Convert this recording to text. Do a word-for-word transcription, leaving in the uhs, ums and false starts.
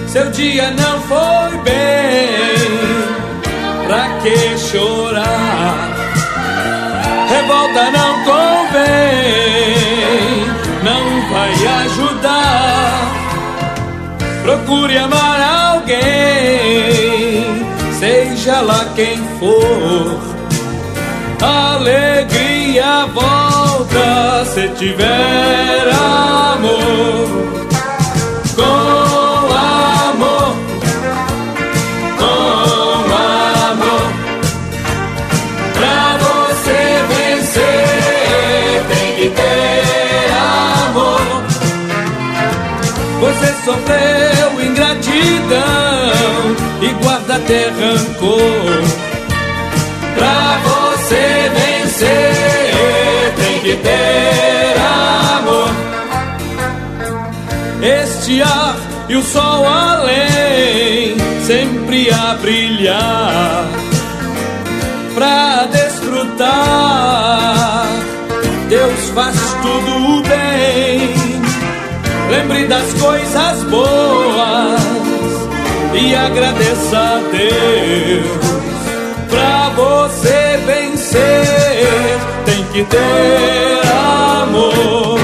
seu dia não foi bem, pra que chorar? Revolta não convém, não vai ajudar. Procure amar alguém, seja lá quem for. Alegria volta se tiver amor. Com amor, com amor. Pra você vencer tem que ter amor. Você sofreu ingratidão e guarda até rancor. Pra você vencer tem que ter amor. Este ar e o sol além sempre a brilhar. Pra desfrutar, Deus faz tudo bem. Lembre das coisas boas e agradeça a Deus. Pra você vencer tem que ter amor.